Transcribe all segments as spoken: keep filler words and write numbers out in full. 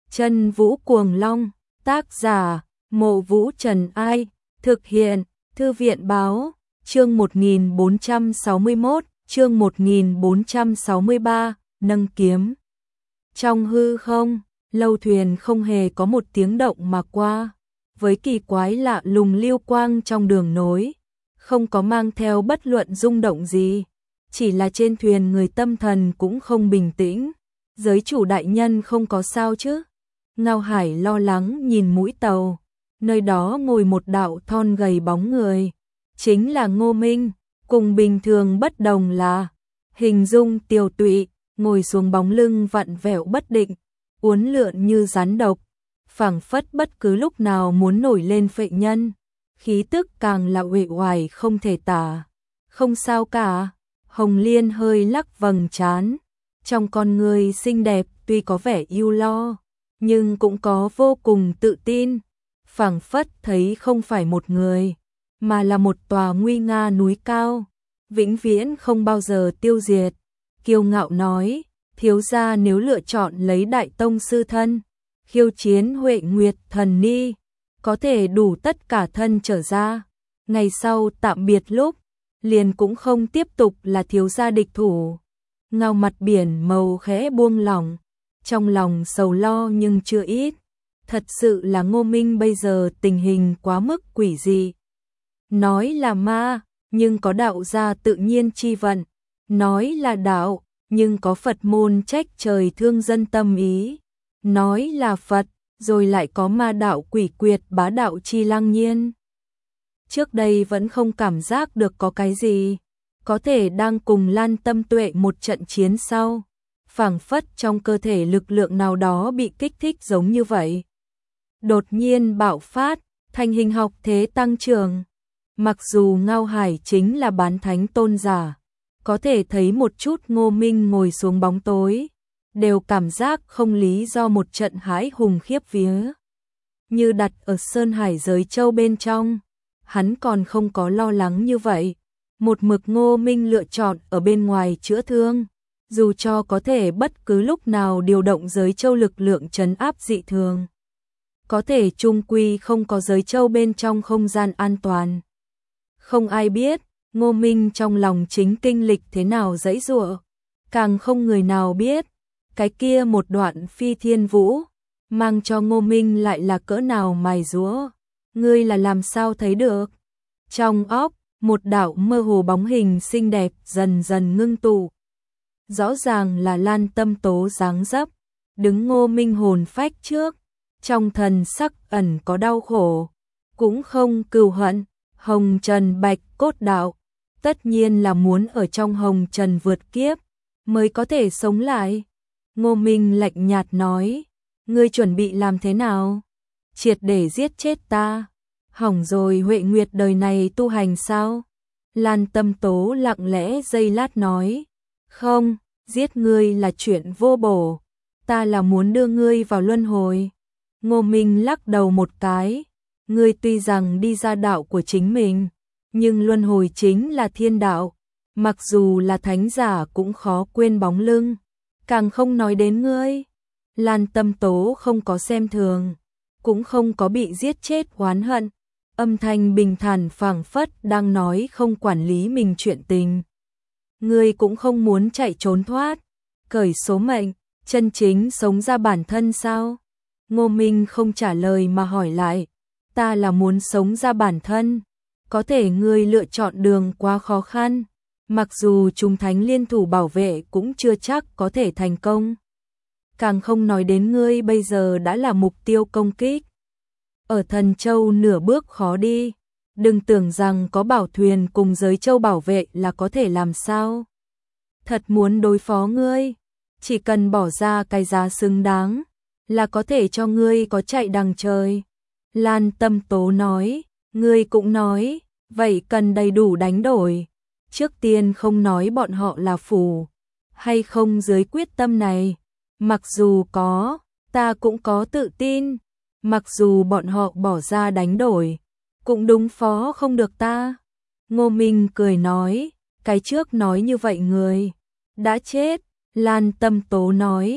Chân Vũ Cuồng Long, tác giả, Mộ Vũ Trần Ai, thực hiện, Thư viện Báo, chương một nghìn bốn trăm sáu mươi mốt, chương một nghìn bốn trăm sáu mươi ba, nâng kiếm. Trong hư không, lâu thuyền không hề có một tiếng động mà qua, với kỳ quái lạ lùng lưu quang trong đường nối, không có mang theo bất luận rung động gì, chỉ là trên thuyền người tâm thần cũng không bình tĩnh. Giới chủ đại nhân không có sao chứ? Ngao Hải lo lắng nhìn mũi tàu, nơi đó ngồi một đạo thon gầy bóng người, chính là Ngô Minh, cùng bình thường bất đồng là hình dung tiều tụy, ngồi xuống bóng lưng vặn vẹo bất định, uốn lượn như rắn độc, phảng phất bất cứ lúc nào muốn nổi lên phệ nhân, khí tức càng là uể oải không thể tả. Không sao cả, Hồng Liên hơi lắc vầng trán, trong con người xinh đẹp tuy có vẻ ưu lo, nhưng cũng có vô cùng tự tin, phảng phất thấy không phải một người, mà là một tòa nguy nga núi cao, vĩnh viễn không bao giờ tiêu diệt. Kiêu ngạo nói, thiếu gia nếu lựa chọn lấy đại tông sư thân, khiêu chiến Huệ Nguyệt Thần Ni, có thể đủ tất cả thân trở ra, ngày sau tạm biệt lúc, liền cũng không tiếp tục là thiếu gia địch thủ. Ngao mặt biển màu khẽ buông lỏng, trong lòng sầu lo nhưng chưa ít. Thật sự là Ngô Minh bây giờ tình hình quá mức quỷ dị. Nói là ma, nhưng có đạo gia tự nhiên chi vận. Nói là đạo, nhưng có Phật môn trách trời thương dân tâm ý. Nói là Phật, rồi lại có ma đạo quỷ quyệt bá đạo chi lăng nhiên. Trước đây vẫn không cảm giác được có cái gì, có thể đang cùng Lan Tâm Tuệ một trận chiến sau, phảng phất trong cơ thể lực lượng nào đó bị kích thích giống như vậy. Đột nhiên bạo phát, thành hình học thế tăng trưởng. Mặc dù Ngao Hải chính là bán thánh tôn giả, có thể thấy một chút Ngô Minh ngồi xuống bóng tối, đều cảm giác không lý do một trận hãi hùng khiếp vía. Như đặt ở Sơn Hải giới châu bên trong, hắn còn không có lo lắng như vậy. Một mực Ngô Minh lựa chọn ở bên ngoài chữa thương, dù cho có thể bất cứ lúc nào điều động giới châu lực lượng trấn áp dị thường. Có thể chung quy không có giới châu bên trong không gian an toàn. Không ai biết, Ngô Minh trong lòng chính kinh lịch thế nào dãy giụa, càng không người nào biết, cái kia một đoạn phi thiên vũ, mang cho Ngô Minh lại là cỡ nào mài giũa. Ngươi là làm sao thấy được? Trong óc, một đạo mơ hồ bóng hình xinh đẹp dần dần ngưng tụ. Rõ ràng là Lan Tâm Tố dáng dấp, đứng Ngô Minh hồn phách trước, trong thần sắc ẩn có đau khổ, cũng không cừu hận. Hồng Trần Bạch Cốt đạo, tất nhiên là muốn ở trong Hồng Trần vượt kiếp, mới có thể sống lại. Ngô Minh lạnh nhạt nói, ngươi chuẩn bị làm thế nào? Triệt để giết chết ta? Hỏng rồi Huệ Nguyệt đời này tu hành sao? Lan Tâm Tố lặng lẽ giây lát nói, không, giết ngươi là chuyện vô bổ, ta là muốn đưa ngươi vào luân hồi. Ngô Minh lắc đầu một cái, ngươi tuy rằng đi ra đạo của chính mình, nhưng luân hồi chính là thiên đạo, mặc dù là thánh giả cũng khó quên bóng lưng, càng không nói đến ngươi. Lan Tâm Tố không có xem thường, cũng không có bị giết chết oán hận, âm thanh bình thản phảng phất đang nói không quản lý mình chuyện tình. Ngươi cũng không muốn chạy trốn thoát, cởi số mệnh, chân chính sống ra bản thân sao? Ngô Minh không trả lời mà hỏi lại, ta là muốn sống ra bản thân, có thể ngươi lựa chọn đường quá khó khăn, mặc dù chúng thánh liên thủ bảo vệ cũng chưa chắc có thể thành công. Càng không nói đến ngươi bây giờ đã là mục tiêu công kích. Ở Thần Châu nửa bước khó đi, đừng tưởng rằng có bảo thuyền cùng giới châu bảo vệ là có thể làm sao. Thật muốn đối phó ngươi, chỉ cần bỏ ra cái giá xứng đáng, là có thể cho ngươi có chạy đằng trời. Lan Tâm Tố nói, ngươi cũng nói, vậy cần đầy đủ đánh đổi. Trước tiên không nói bọn họ là phù hay không dưới quyết tâm này, mặc dù có, ta cũng có tự tin, mặc dù bọn họ bỏ ra đánh đổi, cũng đúng phó không được ta. Ngô Minh cười nói, cái trước nói như vậy người đã chết. Lan Tâm Tố nói,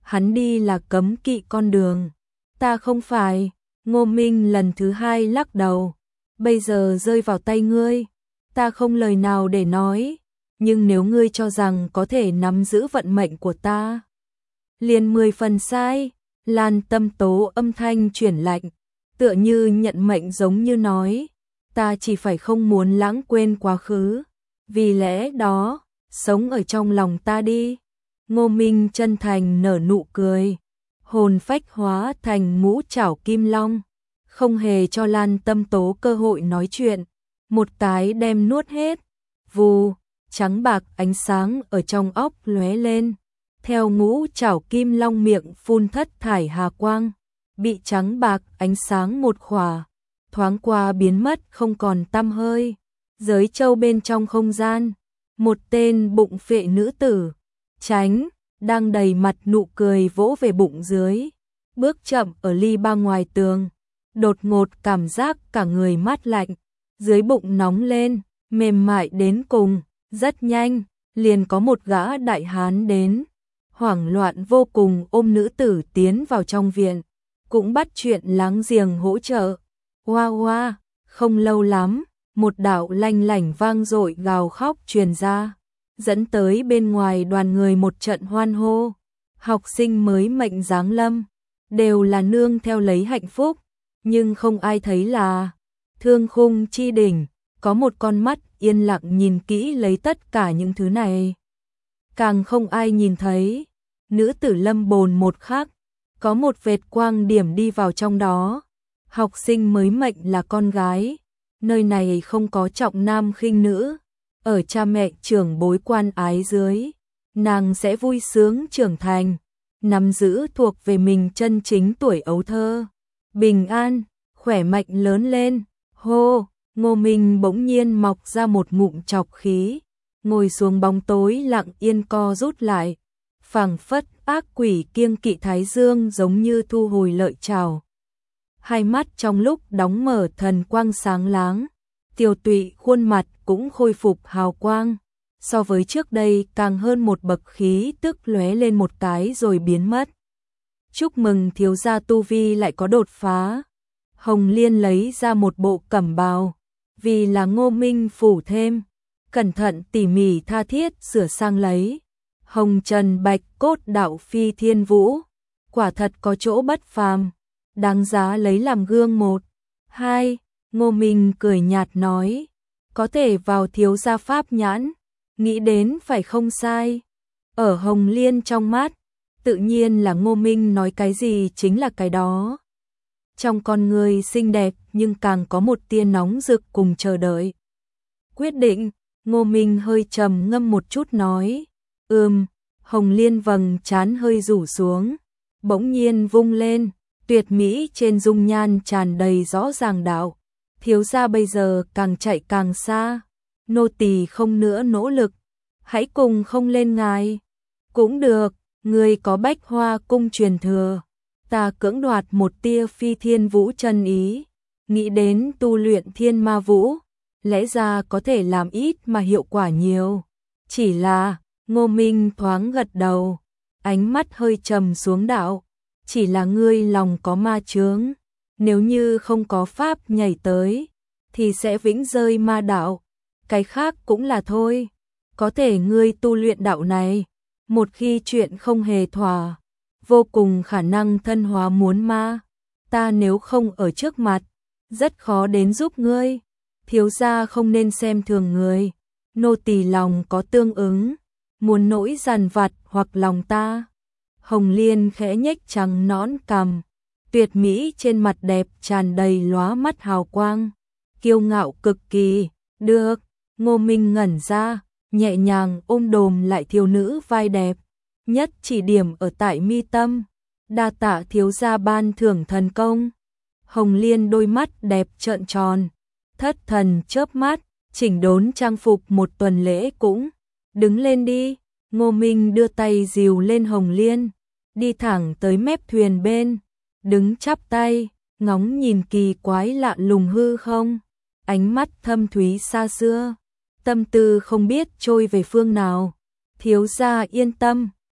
hắn đi là cấm kỵ con đường. Ta không phải. Ngô Minh lần thứ hai lắc đầu. Bây giờ rơi vào tay ngươi, ta không lời nào để nói, nhưng nếu ngươi cho rằng có thể nắm giữ vận mệnh của ta, liền mười phần sai. Lan Tâm Tố âm thanh chuyển lạnh, tựa như nhận mệnh giống như nói, ta chỉ phải không muốn lãng quên quá khứ, vì lẽ đó, sống ở trong lòng ta đi. Ngô Minh chân thành nở nụ cười, hồn phách hóa thành ngũ trảo kim long, không hề cho Lan Tâm Tố cơ hội nói chuyện, một cái đem nuốt hết. Vù, trắng bạc ánh sáng ở trong óc lóe lên, theo ngũ trảo kim long miệng phun thất thải hà quang, bị trắng bạc ánh sáng một khỏa, thoáng qua biến mất không còn tăm hơi. Giới châu bên trong không gian, một tên bụng phệ nữ tử, tránh, đang đầy mặt nụ cười vỗ về bụng dưới, bước chậm ở ly ba ngoài tường, đột ngột cảm giác cả người mát lạnh, dưới bụng nóng lên, mềm mại đến cùng, rất nhanh, liền có một gã đại hán đến, hoảng loạn vô cùng ôm nữ tử tiến vào trong viện, cũng bắt chuyện láng giềng hỗ trợ. Hoa hoa, không lâu lắm, một đạo lanh lảnh vang dội gào khóc truyền ra, dẫn tới bên ngoài đoàn người một trận hoan hô. Học sinh mới mệnh giáng lâm, đều là nương theo lấy hạnh phúc, nhưng không ai thấy là Thương Khung chi đỉnh, có một con mắt yên lặng nhìn kỹ lấy tất cả những thứ này. Càng không ai nhìn thấy, nữ tử lâm bồn một khắc, có một vệt quang điểm đi vào trong đó. Học sinh mới mệnh là con gái, nơi này không có trọng nam khinh nữ, ở cha mẹ trưởng bối quan ái dưới, nàng sẽ vui sướng trưởng thành, nắm giữ thuộc về mình chân chính tuổi ấu thơ, bình an, khỏe mạnh lớn lên. Hô, Ngô Minh bỗng nhiên mọc ra một ngụm trọc khí, ngồi xuống bóng tối lặng yên co rút lại, phảng phất ác quỷ kiêng kỵ thái dương giống như thu hồi lợi trảo. Hai mắt trong lúc đóng mở thần quang sáng láng, tiều tụy khuôn mặt cũng khôi phục hào quang, so với trước đây càng hơn một bậc, khí tức lóe lên một cái rồi biến mất. Chúc mừng thiếu gia tu vi lại có đột phá. Hồng Liên lấy ra một bộ cẩm bào, vì là Ngô Minh phủ thêm, cẩn thận tỉ mỉ tha thiết sửa sang lấy. Hồng trần bạch cốt đạo phi thiên vũ, quả thật có chỗ bất phàm, đáng giá lấy làm gương. Một, hai, Ngô Minh cười nhạt nói, có thể vào thiếu gia pháp nhãn, nghĩ đến phải không sai. Ở Hồng Liên trong mắt, tự nhiên là Ngô Minh nói cái gì chính là cái đó. Trong con người xinh đẹp nhưng càng có một tia nóng rực cùng chờ đợi. Quyết định, Ngô Minh hơi trầm ngâm một chút nói, ừm. Hồng Liên vầng trán hơi rủ xuống, bỗng nhiên vung lên, tuyệt mỹ trên dung nhan tràn đầy rõ ràng đạo. Thiếu gia bây giờ càng chạy càng xa, nô tỳ không nữa nỗ lực, hãy cùng không lên ngài. Cũng được, người có Bách Hoa cung truyền thừa, ta cưỡng đoạt một tia phi thiên vũ chân ý, nghĩ đến tu luyện thiên ma vũ, lẽ ra có thể làm ít mà hiệu quả nhiều. Chỉ là, Ngô Minh thoáng gật đầu, ánh mắt hơi trầm xuống đạo, chỉ là ngươi lòng có ma chướng, nếu như không có pháp nhảy tới, thì sẽ vĩnh rơi ma đạo, cái khác cũng là thôi, có thể ngươi tu luyện đạo này, một khi chuyện không hề thỏa, vô cùng khả năng thân hóa muốn ma, ta nếu không ở trước mặt, rất khó đến giúp ngươi, thiếu gia không nên xem thường người, nô tỳ lòng có tương ứng, muốn nỗi dằn vặt hoặc lòng ta. Hồng Liên khẽ nhếch trắng nõn cằm, tuyệt mỹ trên mặt đẹp tràn đầy lóa mắt hào quang, kiêu ngạo cực kỳ. Được, Ngô Minh ngẩn ra, nhẹ nhàng ôm đồm lại thiếu nữ vai đẹp, nhất chỉ điểm ở tại mi tâm, đa tạ thiếu gia ban thưởng thần công. Hồng Liên đôi mắt đẹp trợn tròn, thất thần chớp mắt, chỉnh đốn trang phục một tuần lễ cũng, đứng lên đi. Ngô Minh đưa tay dìu lên Hồng Liên, đi thẳng tới mép thuyền bên, đứng chắp tay, ngóng nhìn kỳ quái lạ lùng hư không, ánh mắt thâm thúy xa xưa, tâm tư không biết trôi về phương nào. Thiếu gia yên tâm,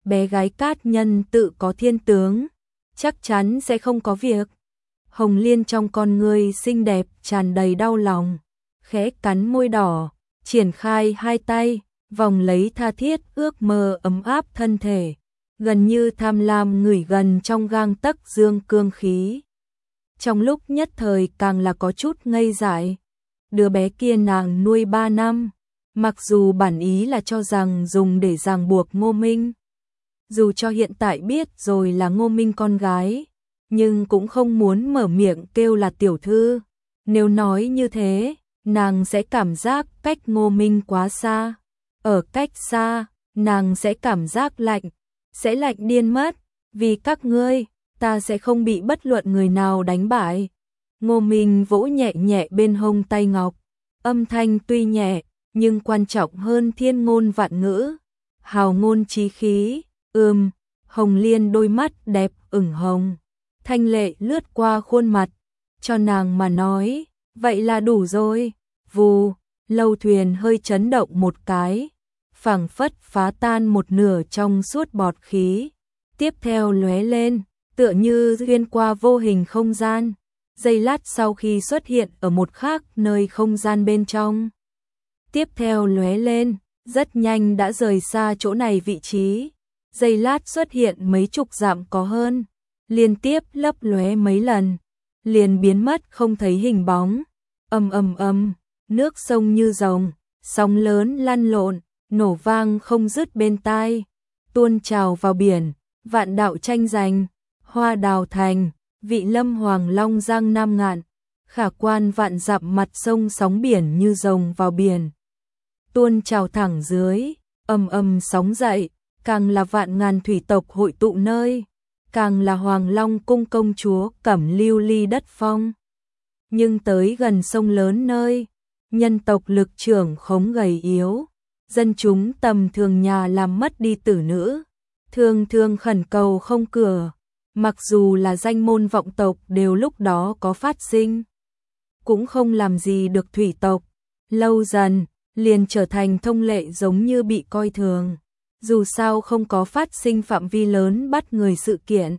bé gái Cát Nhân tự có thiên tướng, chắc chắn sẽ không có việc. Hồng Liên trong con ngươi xinh đẹp tràn đầy đau lòng, khẽ cắn môi đỏ, triển khai hai tay, vòng lấy tha thiết ước mơ ấm áp thân thể, gần như tham lam ngửi gần trong gang tấc dương cương khí. Trong lúc nhất thời càng là có chút ngây dại, đứa bé kia nàng nuôi ba năm, mặc dù bản ý là cho rằng dùng để ràng buộc Ngô Minh. Dù cho hiện tại biết rồi là Ngô Minh con gái, nhưng cũng không muốn mở miệng kêu là tiểu thư. Nếu nói như thế, nàng sẽ cảm giác cách Ngô Minh quá xa. Ở cách xa, nàng sẽ cảm giác lạnh, sẽ lạnh điên mất. Vì các ngươi, ta sẽ không bị bất luận người nào đánh bại. Ngô Minh vỗ nhẹ nhẹ bên hông tay ngọc, âm thanh tuy nhẹ, nhưng quan trọng hơn thiên ngôn vạn ngữ. Hào ngôn chí khí, ưm, Hồng Liên đôi mắt đẹp ửng hồng. Thanh lệ lướt qua khuôn mặt, cho nàng mà nói, vậy là đủ rồi. Vù, lâu thuyền hơi chấn động một cái, phảng phất phá tan một nửa trong suốt bọt khí. Tiếp theo lóe lên, tựa như xuyên qua vô hình không gian. Giây lát sau khi xuất hiện ở một khác nơi không gian bên trong. Tiếp theo lóe lên, rất nhanh đã rời xa chỗ này vị trí. Giây lát xuất hiện mấy chục dặm có hơn, liên tiếp lấp lóe mấy lần, liền biến mất không thấy hình bóng. Ầm ầm ầm, nước sông như rồng, sóng lớn lăn lộn, nổ vang không dứt bên tai, tuôn trào vào biển, vạn đạo tranh giành, hoa đào thành, vị lâm hoàng long giang nam ngạn, khả quan vạn dặm mặt sông sóng biển như rồng vào biển. Tuôn trào thẳng dưới, ầm ầm sóng dậy, càng là vạn ngàn thủy tộc hội tụ nơi, càng là Hoàng Long cung công chúa Cẩm Lưu Ly đất phong. Nhưng tới gần sông lớn nơi, nhân tộc lực trưởng khống gầy yếu, dân chúng tầm thường nhà làm mất đi tử nữ, thường thường khẩn cầu không cửa, mặc dù là danh môn vọng tộc đều lúc đó có phát sinh, cũng không làm gì được thủy tộc, lâu dần liền trở thành thông lệ giống như bị coi thường. Dù sao không có phát sinh phạm vi lớn bắt người sự kiện.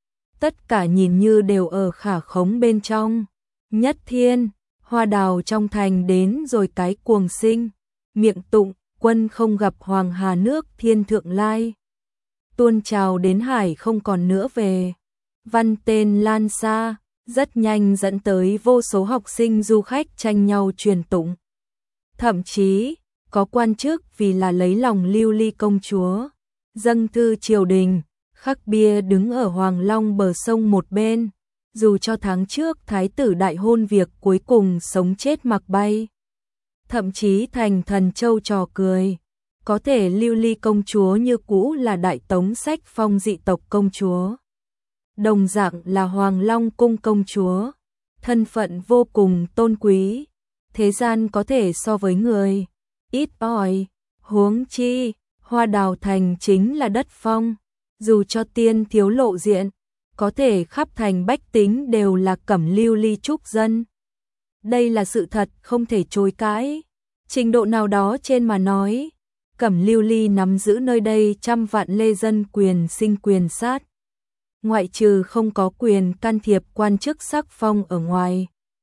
Tất cả nhìn như đều ở khả khống bên trong. Nhất thiên, hoa đào trong thành đến rồi cái cuồng sinh. Miệng tụng, quân không gặp hoàng hà nước thiên thượng lai. Tuôn trào đến hải không còn nữa về. Văn tên lan xa, rất nhanh dẫn tới vô số học sinh du khách tranh nhau truyền tụng. Thậm chí, có quan chức vì là lấy lòng Lưu Ly công chúa, dâng thư triều đình, khắc bia đứng ở Hoàng Long bờ sông một bên, dù cho tháng trước thái tử đại hôn việc cuối cùng sống chết mặc bay. Thậm chí thành thần châu trò cười, có thể Lưu Ly công chúa như cũ là đại tống sách phong dị tộc công chúa. Đồng dạng là Hoàng Long cung công chúa, thân phận vô cùng tôn quý, thế gian có thể so với người. Ít ỏi, huống chi, hoa đào thành chính là đất phong, dù cho tiên thiếu lộ diện, có thể khắp thành bách tính đều là Cẩm Lưu Ly trúc dân. Đây là sự thật không thể chối cãi, trình độ nào đó trên mà nói, Cẩm Lưu Ly nắm giữ nơi đây trăm vạn lê dân quyền sinh quyền sát. Ngoại trừ không có quyền can thiệp quan chức sắc phong ở ngoài.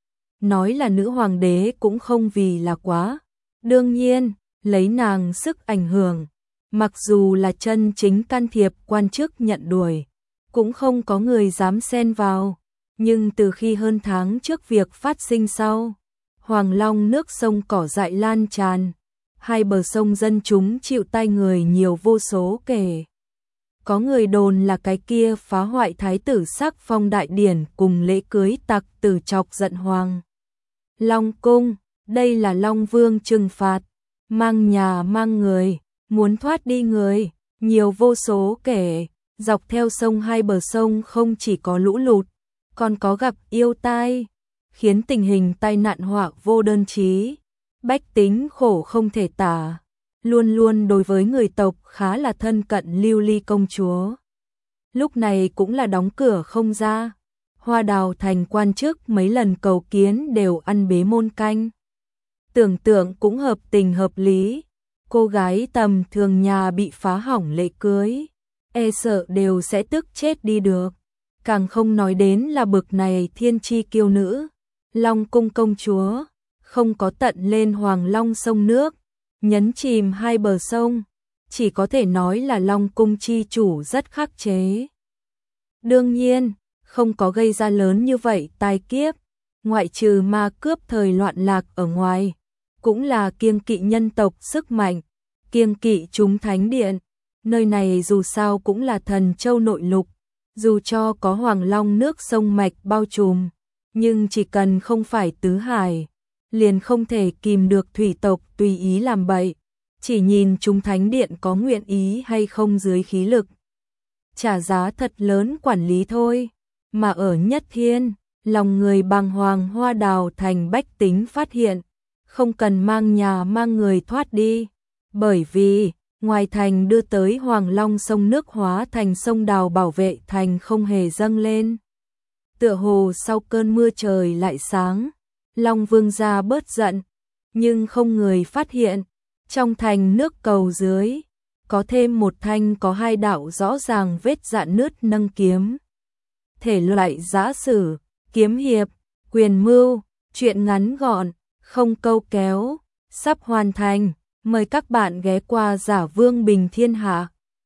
Nói là nữ hoàng đế cũng không vì là quá. Đương nhiên, lấy nàng sức ảnh hưởng, mặc dù là chân chính can thiệp quan chức nhận đuổi, cũng không có người dám xen vào. Nhưng từ khi hơn tháng trước việc phát sinh sau, Hoàng Long nước sông cỏ dại lan tràn, hai bờ sông dân chúng chịu tay người nhiều vô số kể. Có người đồn là cái kia phá hoại thái tử sắc phong đại điển cùng lễ cưới tặc tử chọc giận Hoàng Long cung. Đây là Long Vương trừng phạt, mang nhà mang người, muốn thoát đi người, nhiều vô số kể, dọc theo sông hai bờ sông không chỉ có lũ lụt, còn có gặp yêu tai, khiến tình hình tai nạn họa vô đơn chí, bách tính khổ không thể tả, luôn luôn đối với người tộc khá là thân cận Lưu Ly công chúa. Lúc này cũng là đóng cửa không ra, hoa đào thành quan chức mấy lần cầu kiến đều ăn bế môn canh. Tưởng tượng cũng hợp tình hợp lý, cô gái tầm thường nhà bị phá hỏng lễ cưới, e sợ đều sẽ tức chết đi được. Càng không nói đến là bực này thiên chi kiêu nữ, Long cung công chúa, không có tận lên Hoàng Long sông nước, nhấn chìm hai bờ sông, chỉ có thể nói là Long cung chi chủ rất khắc chế. Đương nhiên, không có gây ra lớn như vậy tai kiếp, ngoại trừ ma cướp thời loạn lạc ở ngoài, cũng là kiêng kỵ nhân tộc sức mạnh, kiêng kỵ chúng thánh điện, nơi này dù sao cũng là thần châu nội lục, dù cho có Hoàng Long nước sông mạch bao trùm, nhưng chỉ cần không phải tứ hải, liền không thể kìm được thủy tộc tùy ý làm bậy, chỉ nhìn chúng thánh điện có nguyện ý hay không dưới khí lực. Trả giá thật lớn quản lý thôi, mà ở Nhất Thiên, lòng người bàng hoàng Hoa Đào thành bách tính phát hiện, không cần mang nhà mang người thoát đi, bởi vì ngoài thành đưa tới Hoàng Long sông nước hóa thành sông đào bảo vệ thành không hề dâng lên. Tựa hồ sau cơn mưa trời lại sáng, Long Vương gia bớt giận, nhưng không người phát hiện, trong thành nước cầu dưới, có thêm một thanh có hai đạo rõ ràng vết rạn nứt nâng kiếm. Thể loại giã sử, kiếm hiệp, quyền mưu, truyện ngắn gọn, không câu kéo, sắp hoàn thành, mời các bạn ghé qua Giả Vương Bình Thiên Hạ.